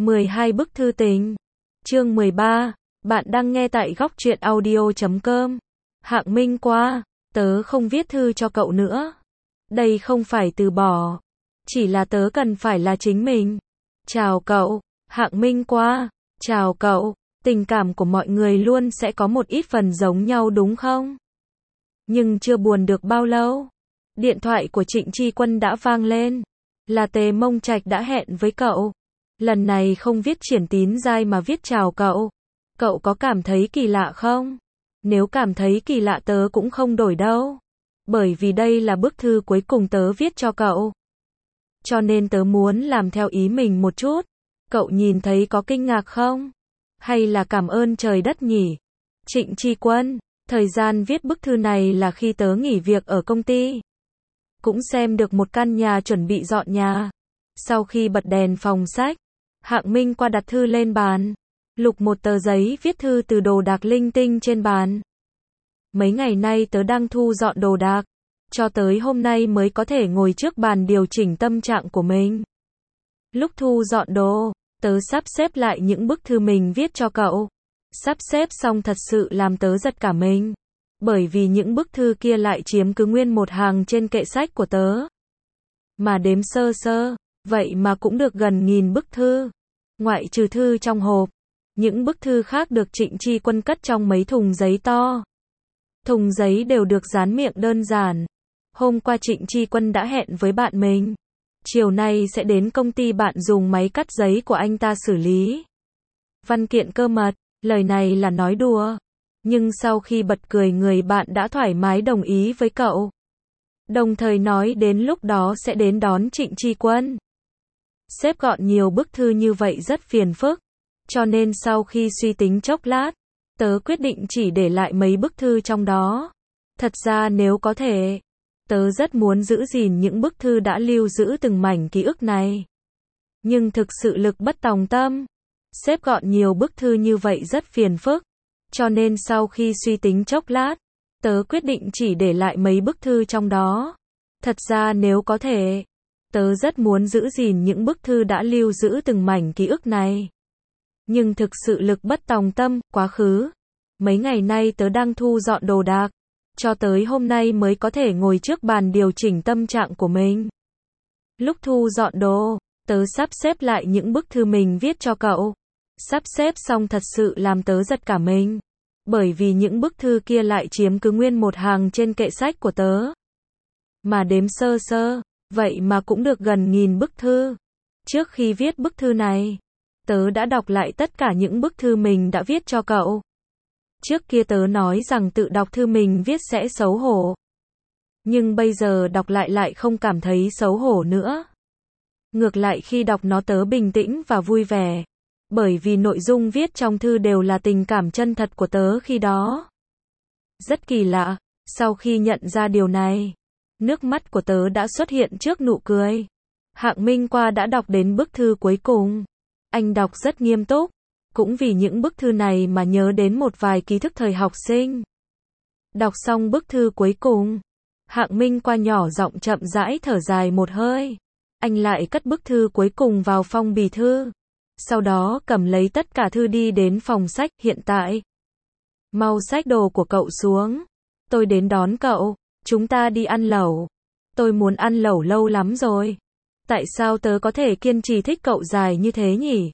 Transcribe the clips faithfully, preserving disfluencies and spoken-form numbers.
mười hai bức thư tình. Chương mười ba. Bạn đang nghe tại góc truyện audio chấm com. Hạng Minh qua, tớ không viết thư cho cậu nữa. Đây không phải từ bỏ, chỉ là tớ cần phải là chính mình. Chào cậu, Hạng Minh qua, chào cậu, tình cảm của mọi người luôn sẽ có một ít phần giống nhau đúng không? Nhưng chưa buồn được bao lâu, điện thoại của Trịnh Chi Quân đã vang lên. Là Tề Mông Trạch đã hẹn với cậu. Lần này không viết triển tín giai mà viết chào cậu. Cậu có cảm thấy kỳ lạ không? Nếu cảm thấy kỳ lạ tớ cũng không đổi đâu. Bởi vì đây là bức thư cuối cùng tớ viết cho cậu. Cho nên tớ muốn làm theo ý mình một chút. Cậu nhìn thấy có kinh ngạc không? Hay là cảm ơn trời đất nhỉ? Trịnh Chi Quân, thời gian viết bức thư này là khi tớ nghỉ việc ở công ty. Cũng xem được một căn nhà chuẩn bị dọn nhà. Sau khi bật đèn phòng sách, Hạng Minh qua đặt thư lên bàn. Lục một tờ giấy viết thư từ đồ đạc linh tinh trên bàn. Mấy ngày nay tớ đang thu dọn đồ đạc. Cho tới hôm nay mới có thể ngồi trước bàn điều chỉnh tâm trạng của mình. Lúc thu dọn đồ, tớ sắp xếp lại những bức thư mình viết cho cậu. Sắp xếp xong thật sự làm tớ giật cả mình. Bởi vì những bức thư kia lại chiếm cứ nguyên một hàng trên kệ sách của tớ. Mà đếm sơ sơ, vậy mà cũng được gần nghìn bức thư. Ngoại trừ thư trong hộp, những bức thư khác được Trịnh Chi Quân cất trong mấy thùng giấy to. Thùng giấy đều được dán miệng đơn giản. Hôm qua Trịnh Chi Quân đã hẹn với bạn mình. Chiều nay sẽ đến công ty bạn dùng máy cắt giấy của anh ta xử lý văn kiện cơ mật. Lời này là nói đùa. Nhưng sau khi bật cười người bạn đã thoải mái đồng ý với cậu. Đồng thời nói đến lúc đó sẽ đến đón Trịnh Chi Quân. Xếp gọn nhiều bức thư như vậy rất phiền phức. Cho nên sau khi suy tính chốc lát, tớ quyết định chỉ để lại mấy bức thư trong đó. Thật ra nếu có thể, tớ rất muốn giữ gìn những bức thư đã lưu giữ từng mảnh ký ức này. Nhưng thực sự lực bất tòng tâm. Xếp gọn nhiều bức thư như vậy rất phiền phức. Cho nên sau khi suy tính chốc lát, tớ quyết định chỉ để lại mấy bức thư trong đó. Thật ra nếu có thể, tớ rất muốn giữ gìn những bức thư đã lưu giữ từng mảnh ký ức này. Nhưng thực sự lực bất tòng tâm, quá khứ. Mấy ngày nay tớ đang thu dọn đồ đạc. Cho tới hôm nay mới có thể ngồi trước bàn điều chỉnh tâm trạng của mình. Lúc thu dọn đồ, tớ sắp xếp lại những bức thư mình viết cho cậu. Sắp xếp xong thật sự làm tớ giật cả mình. Bởi vì những bức thư kia lại chiếm cứ nguyên một hàng trên kệ sách của tớ. Mà đếm sơ sơ, vậy mà cũng được gần nghìn bức thư. Trước khi viết bức thư này, tớ đã đọc lại tất cả những bức thư mình đã viết cho cậu. Trước kia tớ nói rằng tự đọc thư mình viết sẽ xấu hổ. Nhưng bây giờ đọc lại lại không cảm thấy xấu hổ nữa. Ngược lại khi đọc nó tớ bình tĩnh và vui vẻ. Bởi vì nội dung viết trong thư đều là tình cảm chân thật của tớ khi đó. Rất kỳ lạ, sau khi nhận ra điều này, nước mắt của tớ đã xuất hiện trước nụ cười. Hạng Minh qua đã đọc đến bức thư cuối cùng. Anh đọc rất nghiêm túc, cũng vì những bức thư này mà nhớ đến một vài ký thức thời học sinh. Đọc xong bức thư cuối cùng, Hạng Minh qua nhỏ giọng chậm rãi thở dài một hơi. Anh lại cất bức thư cuối cùng vào phong bì thư. Sau đó cầm lấy tất cả thư đi đến phòng sách. Hiện tại, mau xách đồ của cậu xuống. Tôi đến đón cậu. Chúng ta đi ăn lẩu. Tôi muốn ăn lẩu lâu lắm rồi. Tại sao tớ có thể kiên trì thích cậu dài như thế nhỉ?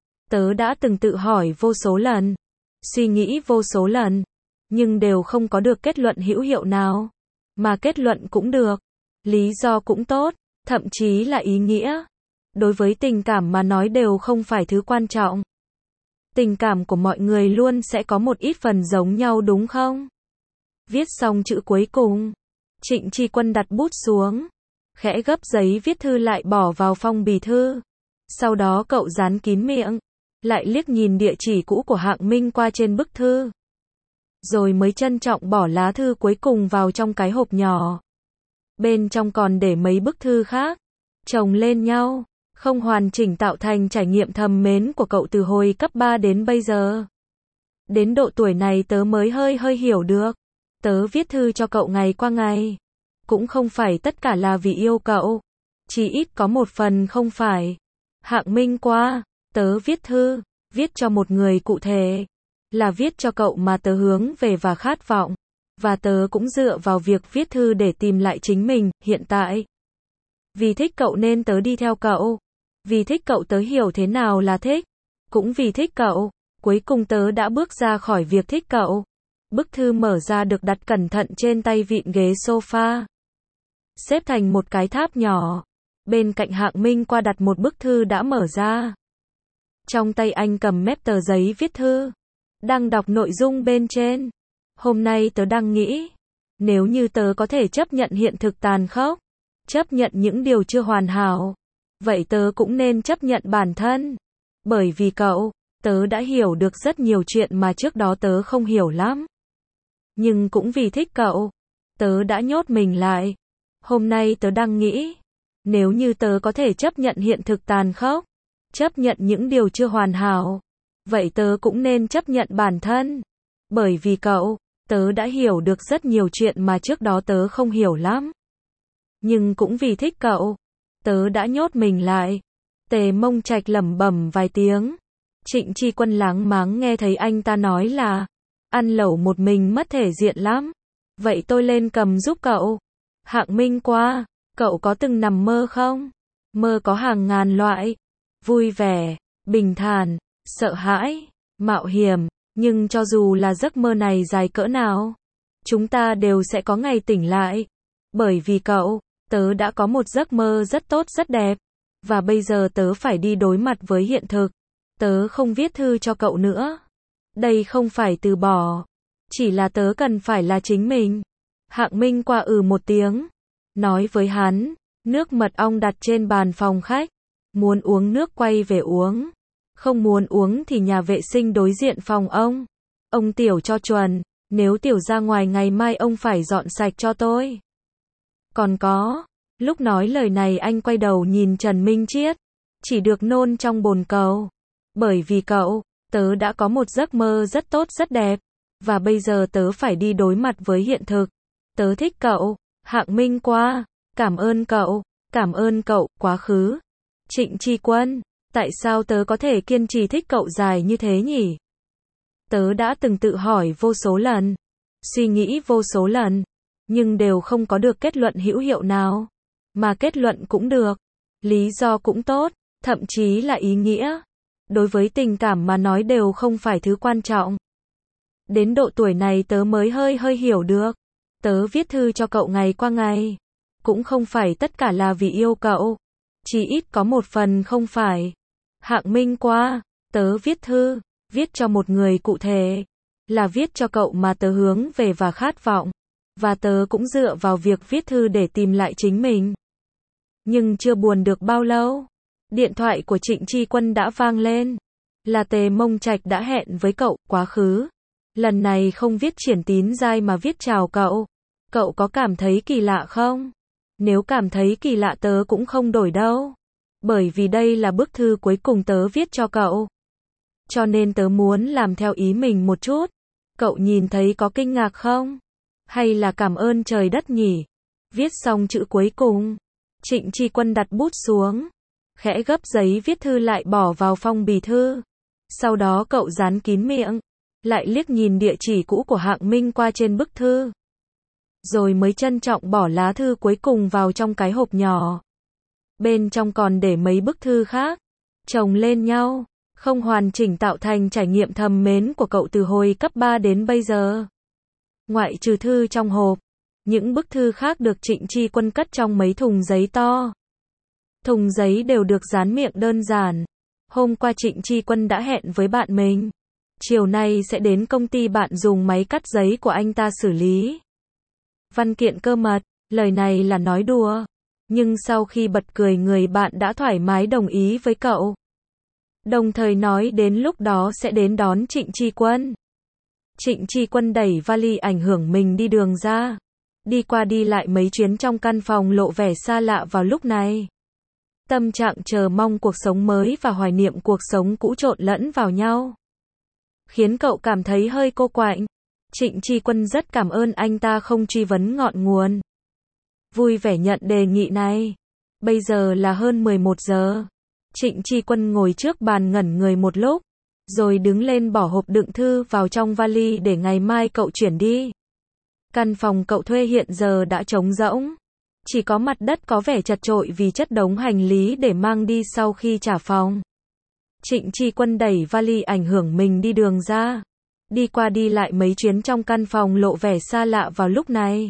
Tớ đã từng tự hỏi vô số lần. Suy nghĩ vô số lần. Nhưng đều không có được kết luận hữu hiệu nào. Mà kết luận cũng được. Lý do cũng tốt. Thậm chí là ý nghĩa. Đối với tình cảm mà nói đều không phải thứ quan trọng. Tình cảm của mọi người luôn sẽ có một ít phần giống nhau đúng không? Viết xong chữ cuối cùng, Trịnh Chi Quân đặt bút xuống, khẽ gấp giấy viết thư lại bỏ vào phong bì thư. Sau đó cậu dán kín miệng, lại liếc nhìn địa chỉ cũ của Hạng Minh qua trên bức thư. Rồi mới trân trọng bỏ lá thư cuối cùng vào trong cái hộp nhỏ. Bên trong còn để mấy bức thư khác, chồng lên nhau. Không hoàn chỉnh tạo thành trải nghiệm thầm mến của cậu từ hồi cấp ba đến bây giờ. Đến độ tuổi này tớ mới hơi hơi hiểu được. Tớ viết thư cho cậu ngày qua ngày. Cũng không phải tất cả là vì yêu cậu. Chỉ ít có một phần không phải. Hạng Minh qua, Tớ viết thư, viết cho một người cụ thể. Là viết cho cậu mà tớ hướng về và khát vọng. Và tớ cũng dựa vào việc viết thư để tìm lại chính mình, hiện tại. Vì thích cậu nên tớ đi theo cậu. Vì thích cậu tớ hiểu thế nào là thích. Cũng vì thích cậu, cuối cùng tớ đã bước ra khỏi việc thích cậu. Bức thư mở ra được đặt cẩn thận trên tay vịn ghế sofa. Xếp thành một cái tháp nhỏ. Bên cạnh Hạng Minh qua đặt một bức thư đã mở ra. Trong tay anh cầm mép tờ giấy viết thư. Đang đọc nội dung bên trên. Hôm nay tớ đang nghĩ. Nếu như tớ có thể chấp nhận hiện thực tàn khốc. Chấp nhận những điều chưa hoàn hảo. Vậy tớ cũng nên chấp nhận bản thân. Bởi vì cậu, tớ đã hiểu được rất nhiều chuyện mà trước đó tớ không hiểu lắm. Nhưng cũng vì thích cậu, tớ đã nhốt mình lại. Hôm nay tớ đang nghĩ. Nếu như tớ có thể chấp nhận hiện thực tàn khốc. Chấp nhận những điều chưa hoàn hảo. Vậy tớ cũng nên chấp nhận bản thân. Bởi vì cậu, tớ đã hiểu được rất nhiều chuyện mà trước đó tớ không hiểu lắm. Nhưng cũng vì thích cậu, tớ đã nhốt mình lại. Tề Mông Trạch lẩm bẩm vài tiếng. Trịnh Chi Quân láng máng nghe thấy anh ta nói là ăn lẩu một mình mất thể diện lắm. Vậy tôi lên cầm giúp cậu. Hạng Minh qua, cậu có từng nằm mơ không? Mơ có hàng ngàn loại. Vui vẻ, bình thản, sợ hãi, mạo hiểm. Nhưng cho dù là giấc mơ này dài cỡ nào, chúng ta đều sẽ có ngày tỉnh lại. Bởi vì cậu, tớ đã có một giấc mơ rất tốt rất đẹp. Và bây giờ tớ phải đi đối mặt với hiện thực. Tớ không viết thư cho cậu nữa. Đây không phải từ bỏ. Chỉ là tớ cần phải là chính mình. Hạng Minh qua ừ một tiếng. Nói với hắn, nước mật ong đặt trên bàn phòng khách. Muốn uống nước quay về uống. Không muốn uống thì nhà vệ sinh đối diện phòng ông. Ông Tiểu cho chuẩn. Nếu Tiểu ra ngoài ngày mai ông phải dọn sạch cho tôi. Còn có. Lúc nói lời này anh quay đầu nhìn Trần Minh Chiết. Chỉ được nôn trong bồn cầu. Bởi vì cậu, tớ đã có một giấc mơ rất tốt rất đẹp. Và bây giờ tớ phải đi đối mặt với hiện thực. Tớ thích cậu. Hạng Minh qua. Cảm ơn cậu. Cảm ơn cậu, quá khứ. Trịnh Chi Quân. Tại sao tớ có thể kiên trì thích cậu dài như thế nhỉ? Tớ đã từng tự hỏi vô số lần. Suy nghĩ vô số lần. Nhưng đều không có được kết luận hữu hiệu nào. Mà kết luận cũng được. Lý do cũng tốt. Thậm chí là ý nghĩa. Đối với tình cảm mà nói đều không phải thứ quan trọng. Đến độ tuổi này tớ mới hơi hơi hiểu được. Tớ viết thư cho cậu ngày qua ngày. Cũng không phải tất cả là vì yêu cậu. Chỉ ít có một phần không phải. Hạng Minh qua. Tớ viết thư. Viết cho một người cụ thể. Là viết cho cậu mà tớ hướng về và khát vọng. Và tớ cũng dựa vào việc viết thư để tìm lại chính mình. Nhưng chưa buồn được bao lâu. Điện thoại của Trịnh Chi Quân đã vang lên. Là Tề Mông Trạch đã hẹn với cậu, quá khứ. Lần này không viết triển tín giai mà viết chào cậu. Cậu có cảm thấy kỳ lạ không? Nếu cảm thấy kỳ lạ tớ cũng không đổi đâu. Bởi vì đây là bức thư cuối cùng tớ viết cho cậu. Cho nên tớ muốn làm theo ý mình một chút. Cậu nhìn thấy có kinh ngạc không? Hay là cảm ơn trời đất nhỉ? Viết xong chữ cuối cùng. Trịnh Chi Quân đặt bút xuống. Khẽ gấp giấy viết thư lại bỏ vào phong bì thư. Sau đó cậu dán kín miệng. Lại liếc nhìn địa chỉ cũ của Hạng Minh qua trên bức thư. Rồi mới trân trọng bỏ lá thư cuối cùng vào trong cái hộp nhỏ. Bên trong còn để mấy bức thư khác. Chồng lên nhau. Không hoàn chỉnh tạo thành trải nghiệm thầm mến của cậu từ hồi cấp ba đến bây giờ. Ngoại trừ thư trong hộp. Những bức thư khác được Trịnh Chi Quân cất trong mấy thùng giấy to. Thùng giấy đều được dán miệng đơn giản. Hôm qua Trịnh Chi Quân đã hẹn với bạn mình. Chiều nay sẽ đến công ty bạn dùng máy cắt giấy của anh ta xử lý. Văn kiện cơ mật, lời này là nói đùa. Nhưng sau khi bật cười người bạn đã thoải mái đồng ý với cậu. Đồng thời nói đến lúc đó sẽ đến đón Trịnh Chi Quân. Trịnh Chi Quân đẩy vali ảnh hưởng mình đi đường ra. Đi qua đi lại mấy chuyến trong căn phòng lộ vẻ xa lạ vào lúc này. Tâm trạng chờ mong cuộc sống mới và hoài niệm cuộc sống cũ trộn lẫn vào nhau. Khiến cậu cảm thấy hơi cô quạnh. Trịnh Chi Quân rất cảm ơn anh ta không truy vấn ngọn nguồn. Vui vẻ nhận đề nghị này. Bây giờ là hơn mười một giờ. Trịnh Chi Quân ngồi trước bàn ngẩn người một lúc, rồi đứng lên bỏ hộp đựng thư vào trong vali để ngày mai cậu chuyển đi. Căn phòng cậu thuê hiện giờ đã trống rỗng. Chỉ có mặt đất có vẻ chật chội vì chất đống hành lý để mang đi sau khi trả phòng. Trịnh Chi Quân đẩy vali ảnh hưởng mình đi đường ra. Đi qua đi lại mấy chuyến trong căn phòng lộ vẻ xa lạ vào lúc này.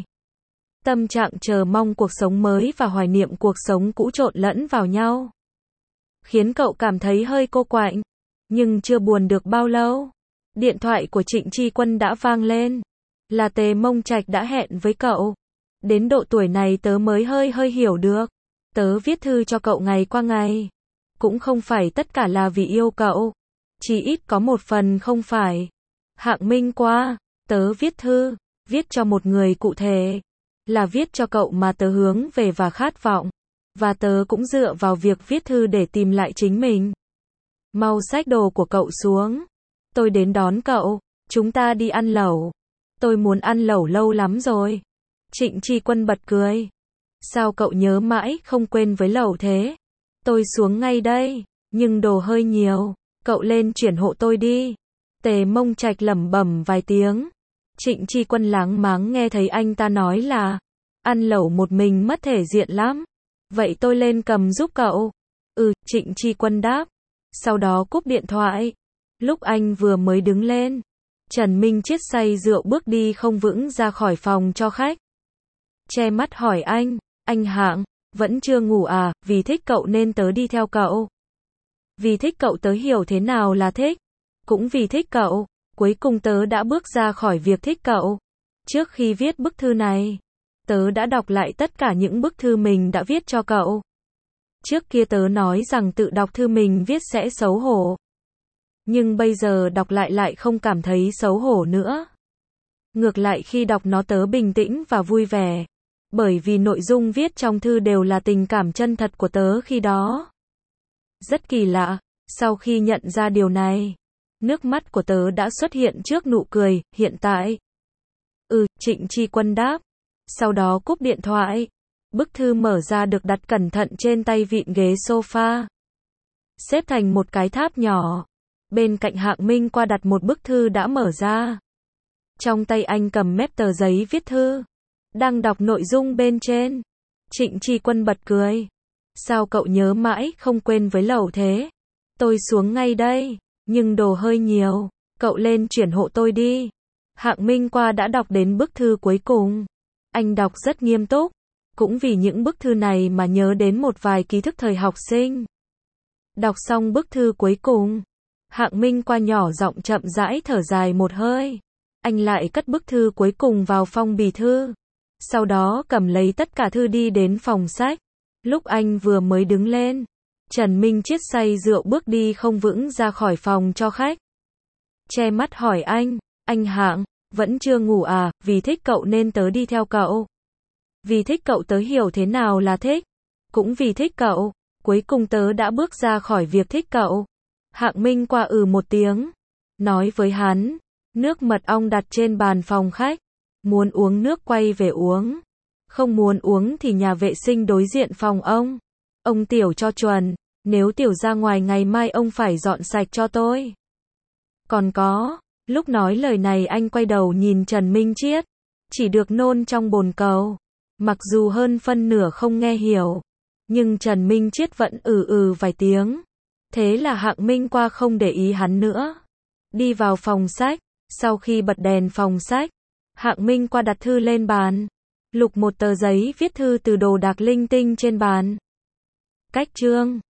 Tâm trạng chờ mong cuộc sống mới và hoài niệm cuộc sống cũ trộn lẫn vào nhau, khiến cậu cảm thấy hơi cô quạnh. Nhưng chưa buồn được bao lâu, điện thoại của Trịnh Chi Quân đã vang lên. Là Tề Mông Trạch đã hẹn với cậu. Đến độ tuổi này tớ mới hơi hơi hiểu được. Tớ viết thư cho cậu ngày qua ngày. Cũng không phải tất cả là vì yêu cậu. Chỉ ít có một phần không phải. Hạng Minh qua, tớ viết thư, viết cho một người cụ thể. Là viết cho cậu mà tớ hướng về và khát vọng. Và tớ cũng dựa vào việc viết thư để tìm lại chính mình. Mau xách đồ của cậu xuống. Tôi đến đón cậu. Chúng ta đi ăn lẩu. Tôi muốn ăn lẩu lâu lắm rồi. Trịnh Chi Quân bật cười. Sao cậu nhớ mãi không quên với lẩu thế? Tôi xuống ngay đây. Nhưng đồ hơi nhiều. Cậu lên chuyển hộ tôi đi. Tề Mông Trạch lẩm bẩm vài tiếng. Trịnh Chi Quân láng máng nghe thấy anh ta nói là ăn lẩu một mình mất thể diện lắm. Vậy tôi lên cầm giúp cậu. Ừ, Trịnh Chi Quân đáp. Sau đó cúp điện thoại. Lúc anh vừa mới đứng lên, Trần Minh Chiết say rượu bước đi không vững ra khỏi phòng cho khách. Che mắt hỏi anh, anh Hạng, vẫn chưa ngủ à? Vì thích cậu nên tớ đi theo cậu. Vì thích cậu tớ hiểu thế nào là thích. Cũng vì thích cậu, cuối cùng tớ đã bước ra khỏi việc thích cậu. Trước khi viết bức thư này, tớ đã đọc lại tất cả những bức thư mình đã viết cho cậu. Trước kia tớ nói rằng tự đọc thư mình viết sẽ xấu hổ. Nhưng bây giờ đọc lại lại không cảm thấy xấu hổ nữa. Ngược lại khi đọc nó tớ bình tĩnh và vui vẻ. Bởi vì nội dung viết trong thư đều là tình cảm chân thật của tớ khi đó. Rất kỳ lạ, sau khi nhận ra điều này, nước mắt của tớ đã xuất hiện trước nụ cười, hiện tại. Ừ, Trịnh Chi Quân đáp. Sau đó cúp điện thoại. Bức thư mở ra được đặt cẩn thận trên tay vịn ghế sofa. Xếp thành một cái tháp nhỏ. Bên cạnh Hạng Minh qua đặt một bức thư đã mở ra. Trong tay anh cầm mép tờ giấy viết thư. Đang đọc nội dung bên trên. Trịnh Chi Quân bật cười. Sao cậu nhớ mãi không quên với lẩu thế? Tôi xuống ngay đây. Nhưng đồ hơi nhiều. Cậu lên chuyển hộ tôi đi. Hạng Minh qua đã đọc đến bức thư cuối cùng. Anh đọc rất nghiêm túc. Cũng vì những bức thư này mà nhớ đến một vài ký thức thời học sinh. Đọc xong bức thư cuối cùng, Hạng Minh qua nhỏ giọng chậm rãi thở dài một hơi. Anh lại cất bức thư cuối cùng vào phong bì thư. Sau đó cầm lấy tất cả thư đi đến phòng sách. Lúc anh vừa mới đứng lên, Trần Minh Chiết say rượu bước đi không vững ra khỏi phòng cho khách. Che mắt hỏi anh, anh Hạng, vẫn chưa ngủ à? Vì thích cậu nên tớ đi theo cậu. Vì thích cậu tớ hiểu thế nào là thích. Cũng vì thích cậu, cuối cùng tớ đã bước ra khỏi việc thích cậu. Hạng Minh qua ừ một tiếng. Nói với hắn, nước mật ong đặt trên bàn phòng khách. Muốn uống nước quay về uống. Không muốn uống thì nhà vệ sinh đối diện phòng ông. Ông Tiểu cho chuẩn, nếu Tiểu ra ngoài ngày mai ông phải dọn sạch cho tôi. Còn có, lúc nói lời này anh quay đầu nhìn Trần Minh Chiết. Chỉ được nôn trong bồn cầu. Mặc dù hơn phân nửa không nghe hiểu. Nhưng Trần Minh Chiết vẫn ừ ừ vài tiếng. Thế là Hạng Minh qua không để ý hắn nữa. Đi vào phòng sách. Sau khi bật đèn phòng sách, Hạng Minh qua đặt thư lên bàn. Lục một tờ giấy viết thư từ đồ đạc linh tinh trên bàn. Cách chương